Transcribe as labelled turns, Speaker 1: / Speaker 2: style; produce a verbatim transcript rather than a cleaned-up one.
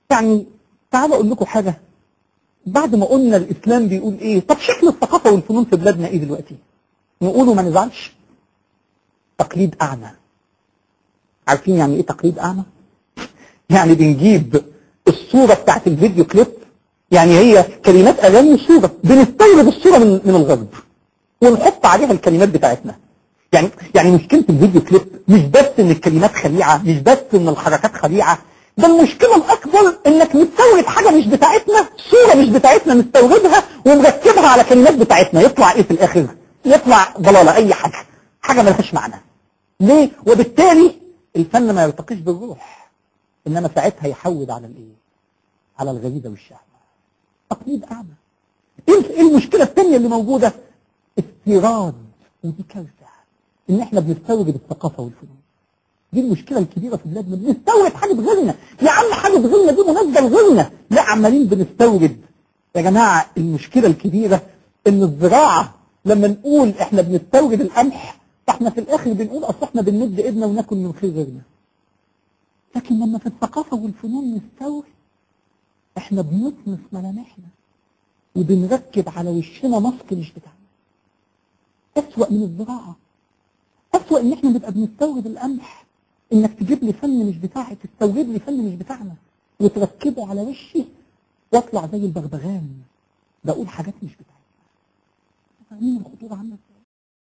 Speaker 1: يعني تعالوا اقول لكم حاجه، بعد ما قلنا الاسلام بيقول ايه، طب شكل الثقافه والفنون في بلادنا ايه دلوقتي؟ نقوله ما نزعلش؟ تقليد اعمى. عارفين يعني ايه تقليد اعمى؟ يعني بنجيب الصوره بتاعت الفيديو كليب، يعني هي كلمات اغاني وصوره، بنستورد الصوره من من الغرب ونحط عليها الكلمات بتاعتنا. يعني يعني مشكله الفيديو كليب مش بس ان الكلمات خليعه، مش بس ان الحركات خليعه، ده المشكله الاكبر انك مستورد حاجه مش بتاعتنا، صوره مش بتاعتنا مستوردها ومركبها على كلمات بتاعتنا، يطلع ايه في الاخر؟ يطلع ضلاله، اي حاجه، حاجه ملهاش معنى. ليه؟ وبالتالي الفن ما يرتقيش بالروح، انما ساعتها يحود على الايه؟ على الغريزه والشهوه. تقليد اعمى. ايه المشكله الثانيه اللي موجوده؟ استيراد، ودي كارثه، ان احنا بنستورد الثقافه والفنون. دي المشكله الكبيره في بلادنا، بنستورد حاجه غيرنا. يا عم حاجه غيرنا دي مناسبه لغيرنا، لا عمالين بنستورد. يا جماعه المشكله الكبيره ان الزراعه، لما نقول احنا بنستورد القمح فاحنا في الاخر بنقول اصل احنا بنمد ايدنا وناكل من خير غيرنا. لكن لما في الثقافه والفنون نستورد، احنا بنطمس ملامحنا وبنركب على وشنا ماسك مش بتاعنا. اسوأ من الزراعه، أسوأ إن إحنا نبقى بنستورد القمح، إنك تجيب لي فن مش بتاعي، تستورد لي فن مش بتاعنا وتركبه على وشي وأطلع زي البغبغان بقول حاجات مش بتاعتنا. فاهمين الخطورة عامة؟